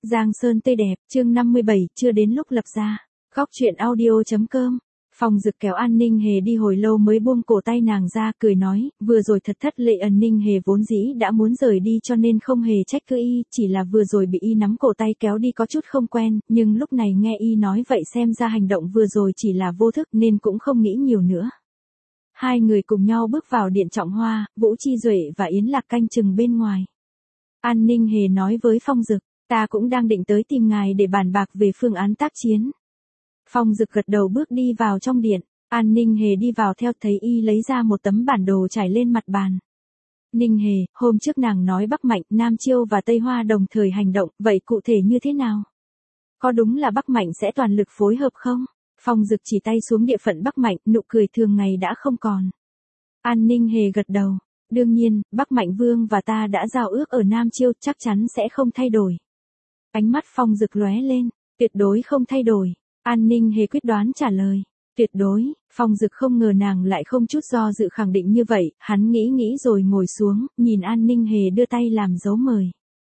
Giang Sơn tươi đẹp, chương 57, chưa đến lúc lập ra. Góc truyện audio.com. Phong Dực kéo An Ninh Hề đi hồi lâu mới buông cổ tay nàng ra, cười nói, vừa rồi thật thất lễ. An Ninh Hề vốn dĩ đã muốn rời đi cho nên không hề trách cứ y, chỉ là vừa rồi bị y nắm cổ tay kéo đi có chút không quen, nhưng lúc này nghe y nói vậy xem ra hành động vừa rồi chỉ là vô thức nên cũng không nghĩ nhiều nữa. Hai người cùng nhau bước vào điện trọng hoa, Vũ Chi Duệ và Yến Lạc canh chừng bên ngoài. An Ninh Hề nói với Phong Dực, ta cũng đang định tới tìm ngài để bàn bạc về phương án tác chiến. Phong Dực gật đầu bước đi vào trong điện, An Ninh Hề đi vào theo, thấy y lấy ra một tấm bản đồ trải lên mặt bàn. Ninh Hề, hôm trước nàng nói Bắc Mạnh, Nam Chiêu và Tây Hoa đồng thời hành động, vậy cụ thể như thế nào? Có đúng là Bắc Mạnh sẽ toàn lực phối hợp không? Phong Dực chỉ tay xuống địa phận Bắc Mạnh, nụ cười thường ngày đã không còn. An Ninh Hề gật đầu, đương nhiên, Bắc Mạnh Vương và ta đã giao ước ở Nam Chiêu, chắc chắn sẽ không thay đổi. Ánh mắt Phong Dực lóe lên, tuyệt đối không thay đổi. An Ninh Hề quyết đoán trả lời, tuyệt đối. Phong Dực không ngờ nàng lại không chút do dự khẳng định như vậy, hắn nghĩ rồi ngồi xuống, nhìn An Ninh Hề đưa tay làm dấu mời.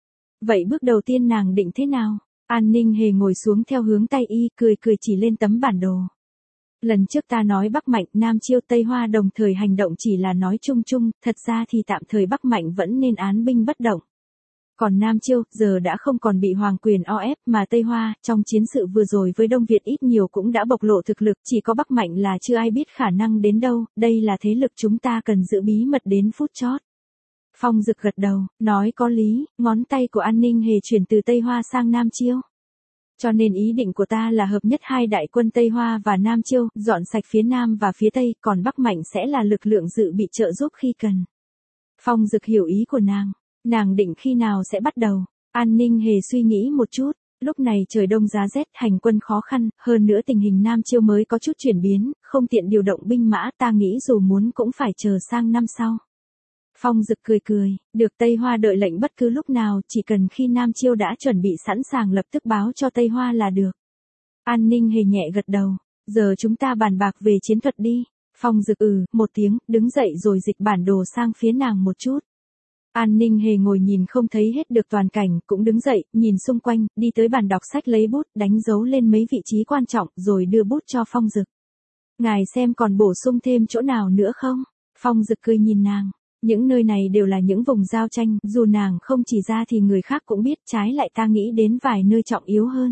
Vậy bước đầu tiên nàng định thế nào? An Ninh Hề ngồi xuống theo hướng tay y, cười chỉ lên tấm bản đồ. Lần trước ta nói Bắc Mạnh, Nam Chiêu, Tây Hoa đồng thời hành động chỉ là nói chung, thật ra thì tạm thời Bắc Mạnh vẫn nên án binh bất động. Còn Nam Chiêu, giờ đã không còn bị Hoàng Quyền o ép, mà Tây Hoa, trong chiến sự vừa rồi với Đông Việt ít nhiều cũng đã bộc lộ thực lực, chỉ có Bắc Mạnh là chưa ai biết khả năng đến đâu, đây là thế lực chúng ta cần giữ bí mật đến phút chót. Phong Dực gật đầu, nói có lý, ngón tay của An Ninh Hề chuyển từ Tây Hoa sang Nam Chiêu. Cho nên ý định của ta là hợp nhất hai đại quân Tây Hoa và Nam Chiêu, dọn sạch phía Nam và phía Tây, còn Bắc Mạnh sẽ là lực lượng dự bị trợ giúp khi cần. Phong Dực hiểu ý của nàng định khi nào sẽ bắt đầu. An Ninh Hề suy nghĩ một chút, lúc này trời đông giá rét, hành quân khó khăn, hơn nữa tình hình Nam Chiêu mới có chút chuyển biến, không tiện điều động binh mã, ta nghĩ dù muốn cũng phải chờ sang năm sau. Phong Dực cười, được, Tây Hoa đợi lệnh bất cứ lúc nào, chỉ cần khi Nam Chiêu đã chuẩn bị sẵn sàng lập tức báo cho Tây Hoa là được. An Ninh Hề nhẹ gật đầu, giờ chúng ta bàn bạc về chiến thuật đi. Phong Dực một tiếng, đứng dậy rồi dịch bản đồ sang phía nàng một chút. An Ninh Hề ngồi nhìn không thấy hết được toàn cảnh, cũng đứng dậy, nhìn xung quanh, đi tới bàn đọc sách lấy bút, đánh dấu lên mấy vị trí quan trọng, rồi đưa bút cho Phong Dực. Ngài xem còn bổ sung thêm chỗ nào nữa không? Phong Dực cười nhìn nàng. Những nơi này đều là những vùng giao tranh, dù nàng không chỉ ra thì người khác cũng biết, trái lại ta nghĩ đến vài nơi trọng yếu hơn.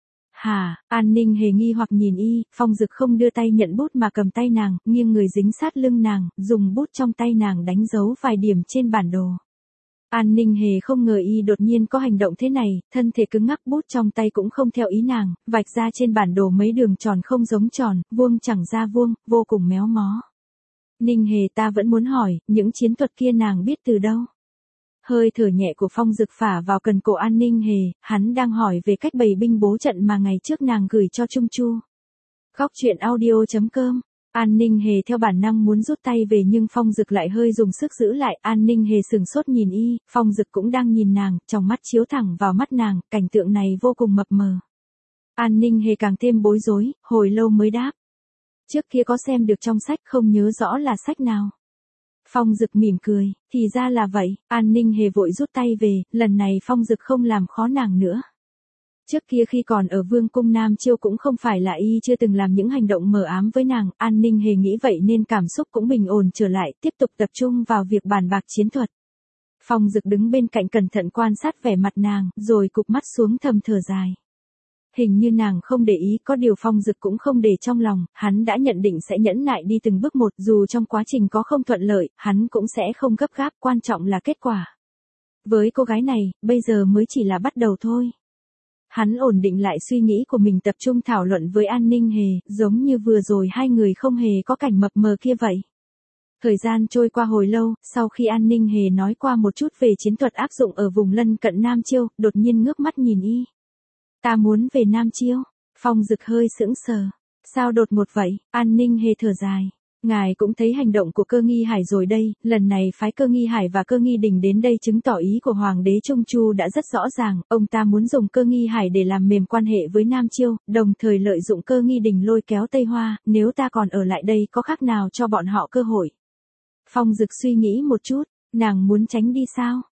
Hả? An Ninh Hề nghi hoặc nhìn y, Phong Dực không đưa tay nhận bút mà cầm tay nàng, nghiêng người dính sát lưng nàng, dùng bút trong tay nàng đánh dấu vài điểm trên bản đồ. An Ninh Hề không ngờ y đột nhiên có hành động thế này, thân thể cứng ngắc, bút trong tay cũng không theo ý nàng, vạch ra trên bản đồ mấy đường tròn không giống tròn, vuông chẳng ra vuông, vô cùng méo mó. Ninh Hề, ta vẫn muốn hỏi, những chiến thuật kia nàng biết từ đâu? Hơi thở nhẹ của Phong Dực phả vào cần cổ An Ninh Hề, hắn đang hỏi về cách bày binh bố trận mà ngày trước nàng gửi cho Trung Chu. Góc truyện audio.com. An Ninh Hề theo bản năng muốn rút tay về nhưng Phong Dực lại hơi dùng sức giữ lại. An Ninh Hề sừng sốt nhìn y, Phong Dực cũng đang nhìn nàng, trong mắt chiếu thẳng vào mắt nàng, cảnh tượng này vô cùng mập mờ. An Ninh Hề càng thêm bối rối, hồi lâu mới đáp. Trước kia có xem được trong sách, không nhớ rõ là sách nào. Phong Dực mỉm cười, thì ra là vậy. An Ninh Hề vội rút tay về, lần này Phong Dực không làm khó nàng nữa. Trước kia khi còn ở Vương cung Nam Chiêu cũng không phải là y chưa từng làm những hành động mờ ám với nàng, An Ninh Hề nghĩ vậy nên cảm xúc cũng bình ổn trở lại, tiếp tục tập trung vào việc bàn bạc chiến thuật. Phong Dực đứng bên cạnh cẩn thận quan sát vẻ mặt nàng, rồi cụp mắt xuống thầm thở dài. Hình như nàng không để ý, có điều Phong Dực cũng không để trong lòng, hắn đã nhận định sẽ nhẫn nại đi từng bước một, dù trong quá trình có không thuận lợi, hắn cũng sẽ không gấp gáp, quan trọng là kết quả. Với cô gái này, bây giờ mới chỉ là bắt đầu thôi. Hắn ổn định lại suy nghĩ của mình, tập trung thảo luận với An Ninh Hề, giống như vừa rồi hai người không hề có cảnh mập mờ kia vậy. Thời gian trôi qua hồi lâu, sau khi An Ninh Hề nói qua một chút về chiến thuật áp dụng ở vùng lân cận Nam Chiêu, đột nhiên ngước mắt nhìn y. Ta muốn về Nam Chiêu. Phong Dực hơi sững sờ. Sao đột ngột vậy? An Ninh Hề thở dài. Ngài cũng thấy hành động của Cơ Nghi Hải rồi đây, lần này phái Cơ Nghi Hải và Cơ Nghi Đình đến đây chứng tỏ ý của Hoàng đế Trung Chu đã rất rõ ràng, ông ta muốn dùng Cơ Nghi Hải để làm mềm quan hệ với Nam Chiêu, đồng thời lợi dụng Cơ Nghi Đình lôi kéo Tây Hoa, nếu ta còn ở lại đây có khác nào cho bọn họ cơ hội. Phong Dực suy nghĩ một chút, nàng muốn tránh đi sao?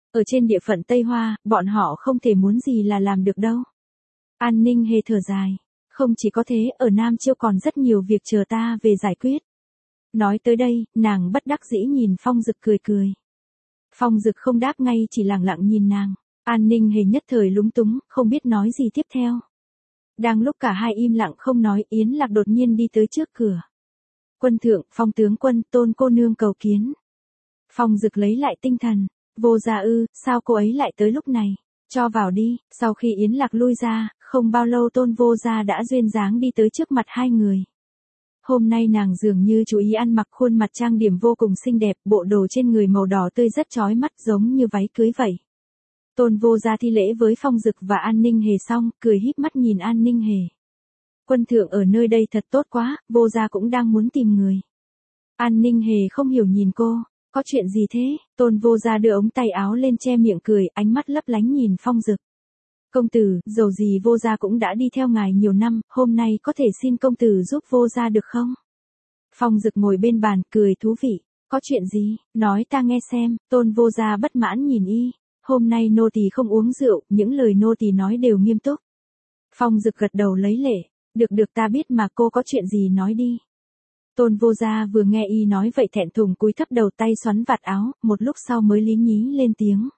Ở trên địa phận Tây Hoa, bọn họ không thể muốn gì là làm được đâu. An Ninh Hề thở dài. Không chỉ có thế, ở Nam Chiêu còn rất nhiều việc chờ ta về giải quyết. Nói tới đây, nàng bất đắc dĩ nhìn Phong Dực cười cười. Phong Dực không đáp ngay, chỉ lặng lặng nhìn nàng. An Ninh Hề nhất thời lúng túng, không biết nói gì tiếp theo. Đang lúc cả hai im lặng không nói, Yến Lạc đột nhiên đi tới trước cửa. Quân thượng, Phong tướng quân, Tôn cô nương cầu kiến. Phong Dực lấy lại tinh thần. Vô gia ư, sao cô ấy lại tới lúc này? Cho vào đi. Sau khi Yến Lạc lui ra, không bao lâu Tôn vô gia đã duyên dáng đi tới trước mặt hai người. Hôm nay nàng dường như chú ý ăn mặc, khuôn mặt trang điểm vô cùng xinh đẹp, bộ đồ trên người màu đỏ tươi rất chói mắt, giống như váy cưới vậy. Tôn vô gia thi lễ với Phong Dực và An Ninh Hề xong, cười híp mắt nhìn An Ninh Hề. Quân thượng ở nơi đây thật tốt quá, vô gia cũng đang muốn tìm người. An Ninh Hề không hiểu nhìn cô, có chuyện gì thế? Tôn vô gia đưa ống tay áo lên che miệng cười, ánh mắt lấp lánh nhìn Phong Dực. Công tử, dầu gì vô gia cũng đã đi theo ngài nhiều năm, hôm nay có thể xin công tử giúp vô gia được không? Phong Dực ngồi bên bàn, cười thú vị. Có chuyện gì? Nói ta nghe xem. Tôn vô gia bất mãn nhìn y. Hôm nay nô tỳ không uống rượu, những lời nô tỳ nói đều nghiêm túc. Phong Dực gật đầu lấy lệ. Được ta biết mà, cô có chuyện gì nói đi. Tôn vô gia vừa nghe y nói vậy thẹn thùng cúi thấp đầu, tay xoắn vạt áo, một lúc sau mới lý nhí lên tiếng.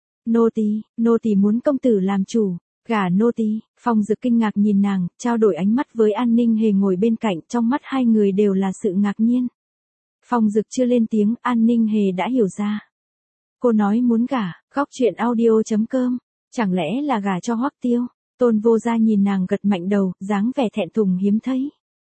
Nô tỳ muốn công tử làm chủ, gả nô tỳ. Phong Dực kinh ngạc nhìn nàng, trao đổi ánh mắt với An Ninh Hề ngồi bên cạnh, trong mắt hai người đều là sự ngạc nhiên. Phong Dực chưa lên tiếng, An Ninh Hề đã hiểu ra. Cô nói muốn gả, góc chuyện audio.com, chẳng lẽ là gả cho Hoắc Tiêu? Tôn vô gia nhìn nàng gật mạnh đầu, dáng vẻ thẹn thùng hiếm thấy.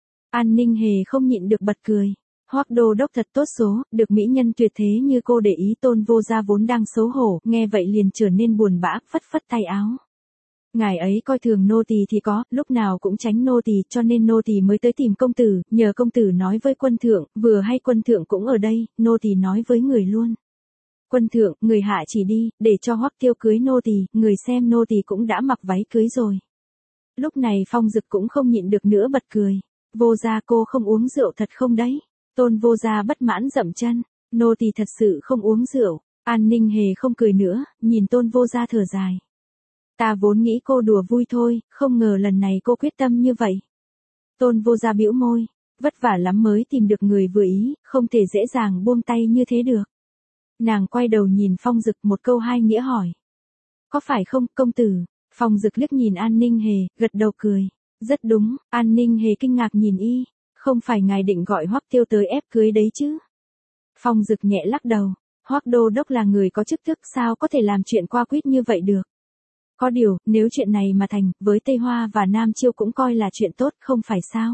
An Ninh Hề không nhịn được bật cười. Hoắc đô đốc thật tốt số, được mỹ nhân tuyệt thế như cô để ý. Tôn vô gia vốn đang xấu hổ, nghe vậy liền trở nên buồn bã, phất phất tay áo. Ngài ấy coi thường nô tỳ thì có, lúc nào cũng tránh nô tỳ, cho nên nô tỳ mới tới tìm công tử, nhờ công tử nói với quân thượng, vừa hay quân thượng cũng ở đây, nô tỳ nói với người luôn. Quân thượng, người hạ chỉ đi, để cho Hoắc Tiêu cưới nô tỳ, người xem nô tỳ cũng đã mặc váy cưới rồi. Lúc này Phong Dực cũng không nhịn được nữa bật cười. Vô gia, cô không uống rượu thật không đấy? Tôn vô gia bất mãn dậm chân. Nô tỳ thật sự không uống rượu. An Ninh Hề không cười nữa, nhìn Tôn vô gia thở dài. Ta vốn nghĩ cô đùa vui thôi, không ngờ lần này cô quyết tâm như vậy. Tôn vô gia bĩu môi. Vất vả lắm mới tìm được người vừa ý, không thể dễ dàng buông tay như thế được. Nàng quay đầu nhìn Phong Dực, một câu hai nghĩa hỏi. Có phải không, công tử? Phong Dực liếc nhìn An Ninh Hề, gật đầu cười. Rất đúng. An Ninh Hề kinh ngạc nhìn y. Không phải ngài định gọi Hoắc Tiêu tới ép cưới đấy chứ? Phong Dực nhẹ lắc đầu. Hoắc đô đốc là người có chức thức, sao có thể làm chuyện qua quýt như vậy được? Có điều, nếu chuyện này mà thành, với Tây Hoa và Nam Chiêu cũng coi là chuyện tốt, không phải sao?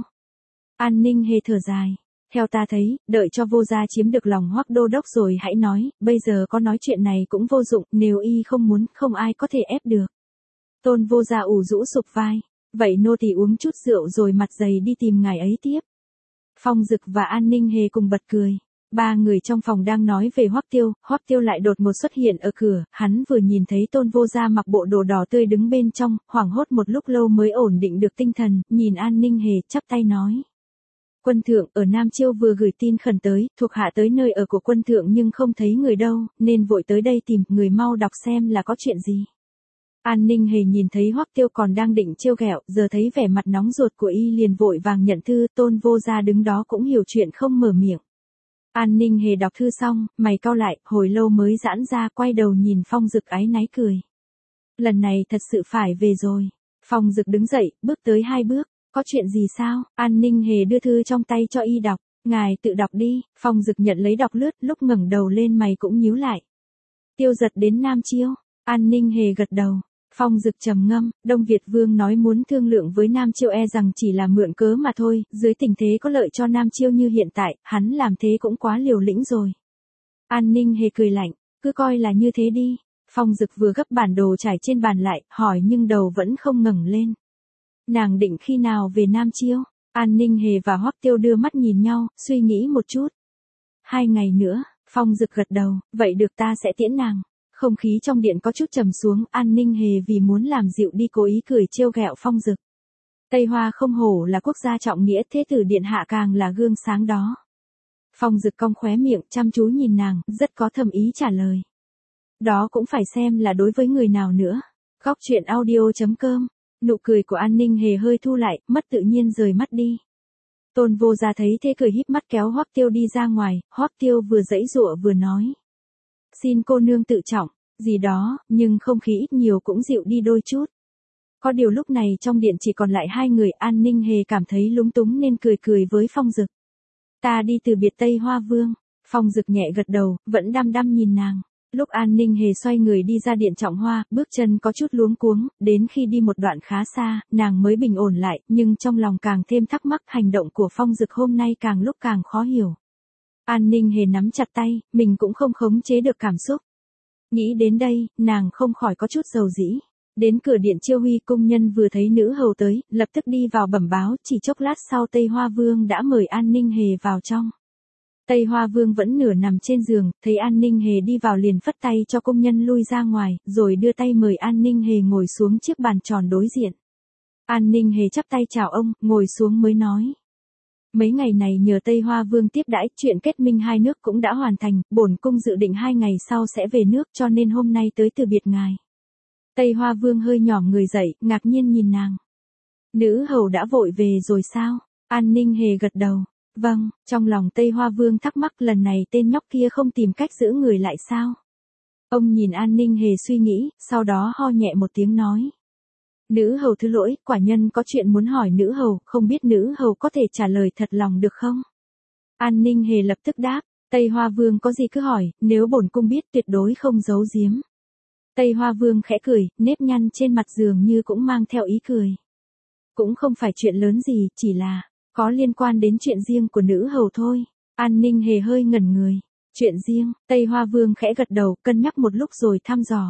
An Ninh Hề thở dài. Theo ta thấy, đợi cho vô gia chiếm được lòng Hoắc đô đốc rồi hãy nói, bây giờ có nói chuyện này cũng vô dụng, nếu y không muốn, không ai có thể ép được. Tôn vô gia ủ rũ sụp vai. Vậy nô tỳ uống chút rượu rồi mặt dày đi tìm ngài ấy tiếp. Phong Dực và An Ninh Hề cùng bật cười. Ba người trong phòng đang nói về Hoắc Tiêu lại đột ngột xuất hiện ở cửa, hắn vừa nhìn thấy Tôn vô gia mặc bộ đồ đỏ tươi đứng bên trong, hoảng hốt một lúc lâu mới ổn định được tinh thần, nhìn An Ninh Hề chắp tay nói. Quân thượng, ở Nam Chiêu vừa gửi tin khẩn tới, thuộc hạ tới nơi ở của quân thượng nhưng không thấy người đâu, nên vội tới đây tìm, người mau đọc xem là có chuyện gì. An Ninh Hề nhìn thấy Hoắc Tiêu còn đang định trêu ghẹo, giờ thấy vẻ mặt nóng ruột của y liền vội vàng nhận thư. Tôn vô gia đứng đó cũng hiểu chuyện không mở miệng. An Ninh Hề đọc thư xong, mày cau lại, hồi lâu mới giãn ra, quay đầu nhìn Phong Dực áy náy cười. Lần này thật sự phải về rồi. Phong Dực đứng dậy, bước tới 2 bước. Có chuyện gì sao? An Ninh Hề đưa thư trong tay cho y đọc. Ngài tự đọc đi. Phong Dực nhận lấy đọc lướt, lúc ngẩng đầu lên mày cũng nhíu lại. Tiêu Giật đến Nam Chiêu. An Ninh Hề gật đầu. Phong Dực trầm ngâm, Đông Việt Vương nói muốn thương lượng với Nam Chiêu e rằng chỉ là mượn cớ mà thôi, dưới tình thế có lợi cho Nam Chiêu như hiện tại, hắn làm thế cũng quá liều lĩnh rồi. An Ninh Hề cười lạnh, cứ coi là như thế đi. Phong Dực vừa gấp bản đồ trải trên bàn lại, hỏi nhưng đầu vẫn không ngẩng lên. Nàng định khi nào về Nam Chiêu? An Ninh Hề và Hoắc Tiêu đưa mắt nhìn nhau, suy nghĩ một chút. 2 ngày nữa, Phong Dực gật đầu, vậy được ta sẽ tiễn nàng. Không khí trong điện có chút trầm xuống, An Ninh Hề vì muốn làm dịu đi cố ý cười trêu ghẹo Phong Dực. Tây Hoa không hổ là quốc gia trọng nghĩa, thế tử điện hạ càng là gương sáng đó. Phong Dực cong khóe miệng, chăm chú nhìn nàng, rất có thâm ý trả lời. Đó cũng phải xem là đối với người nào nữa. Góc chuyện audio.com. Nụ cười của An Ninh Hề hơi thu lại, mất tự nhiên rời mắt đi. Tôn Vô Gia thấy thế cười híp mắt kéo Hoắc Tiêu đi ra ngoài, Hoắc Tiêu vừa giãy giụa vừa nói. Xin cô nương tự trọng, gì đó, nhưng không khí ít nhiều cũng dịu đi đôi chút. Có điều lúc này trong điện chỉ còn lại hai người, An Ninh Hề cảm thấy lúng túng nên cười cười với Phong Dực. Ta đi từ biệt Tây Hoa Vương. Phong Dực nhẹ gật đầu, vẫn đăm đăm nhìn nàng. Lúc An Ninh Hề xoay người đi ra điện Trọng Hoa, bước chân có chút luống cuống, đến khi đi một đoạn khá xa, nàng mới bình ổn lại, nhưng trong lòng càng thêm thắc mắc hành động của Phong Dực hôm nay càng lúc càng khó hiểu. An Ninh Hề nắm chặt tay, mình cũng không khống chế được cảm xúc. Nghĩ đến đây, nàng không khỏi có chút dầu dĩ. Đến cửa điện Chiêu Huy cung nhân vừa thấy nữ hầu tới, lập tức đi vào bẩm báo, chỉ chốc lát sau Tây Hoa Vương đã mời An Ninh Hề vào trong. Tây Hoa Vương vẫn nửa nằm trên giường, thấy An Ninh Hề đi vào liền phất tay cho công nhân lui ra ngoài, rồi đưa tay mời An Ninh Hề ngồi xuống chiếc bàn tròn đối diện. An Ninh Hề chắp tay chào ông, ngồi xuống mới nói. Mấy ngày này nhờ Tây Hoa Vương tiếp đãi, chuyện kết minh hai nước cũng đã hoàn thành, bổn cung dự định 2 ngày sau sẽ về nước cho nên hôm nay tới từ biệt ngài. Tây Hoa Vương hơi nhỏm người dậy, ngạc nhiên nhìn nàng. Nữ hầu đã vội về rồi sao? An Ninh Hề gật đầu. Vâng, trong lòng Tây Hoa Vương thắc mắc lần này tên nhóc kia không tìm cách giữ người lại sao? Ông nhìn An Ninh Hề suy nghĩ, sau đó ho nhẹ một tiếng nói. Nữ hầu thứ lỗi, quả nhân có chuyện muốn hỏi nữ hầu, không biết nữ hầu có thể trả lời thật lòng được không? An Ninh Hề lập tức đáp, Tây Hoa Vương có gì cứ hỏi, nếu bổn cung biết tuyệt đối không giấu giếm. Tây Hoa Vương khẽ cười, nếp nhăn trên mặt dường như cũng mang theo ý cười. Cũng không phải chuyện lớn gì, chỉ là có liên quan đến chuyện riêng của nữ hầu thôi. An Ninh Hề hơi ngẩn người. Chuyện riêng, Tây Hoa Vương khẽ gật đầu, cân nhắc một lúc rồi thăm dò.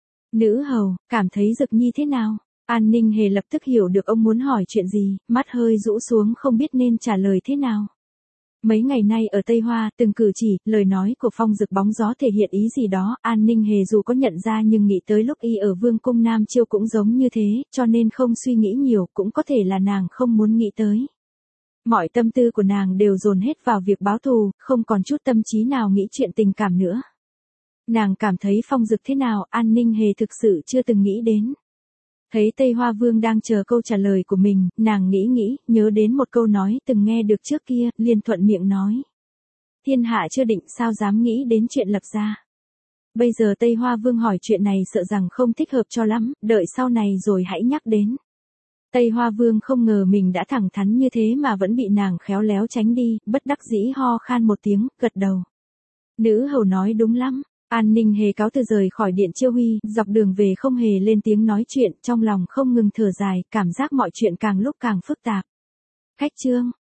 Nữ hầu, cảm thấy Dực Nhi thế nào? An Ninh Hề lập tức hiểu được ông muốn hỏi chuyện gì, mắt hơi rũ xuống không biết nên trả lời thế nào. Mấy ngày nay ở Tây Hoa, từng cử chỉ, lời nói của Phong Dực bóng gió thể hiện ý gì đó, An Ninh Hề dù có nhận ra nhưng nghĩ tới lúc y ở Vương cung Nam Chiêu cũng giống như thế, cho nên không suy nghĩ nhiều, cũng có thể là nàng không muốn nghĩ tới. Mọi tâm tư của nàng đều dồn hết vào việc báo thù, không còn chút tâm trí nào nghĩ chuyện tình cảm nữa. Nàng cảm thấy Phong Dực thế nào, An Ninh Hề thực sự chưa từng nghĩ đến. Thấy Tây Hoa Vương đang chờ câu trả lời của mình, nàng nghĩ, nhớ đến một câu nói từng nghe được trước kia, liền thuận miệng nói. Thiên hạ chưa định sao dám nghĩ đến chuyện lập gia. Bây giờ Tây Hoa Vương hỏi chuyện này sợ rằng không thích hợp cho lắm, đợi sau này rồi hãy nhắc đến. Tây Hoa Vương không ngờ mình đã thẳng thắn như thế mà vẫn bị nàng khéo léo tránh đi, bất đắc dĩ ho khan một tiếng, gật đầu. Nữ hầu nói đúng lắm. An Ninh Hề cáo từ rời khỏi điện Chiêu Huy, dọc đường về không hề lên tiếng nói chuyện, trong lòng không ngừng thở dài, cảm giác mọi chuyện càng lúc càng phức tạp. Khách trương.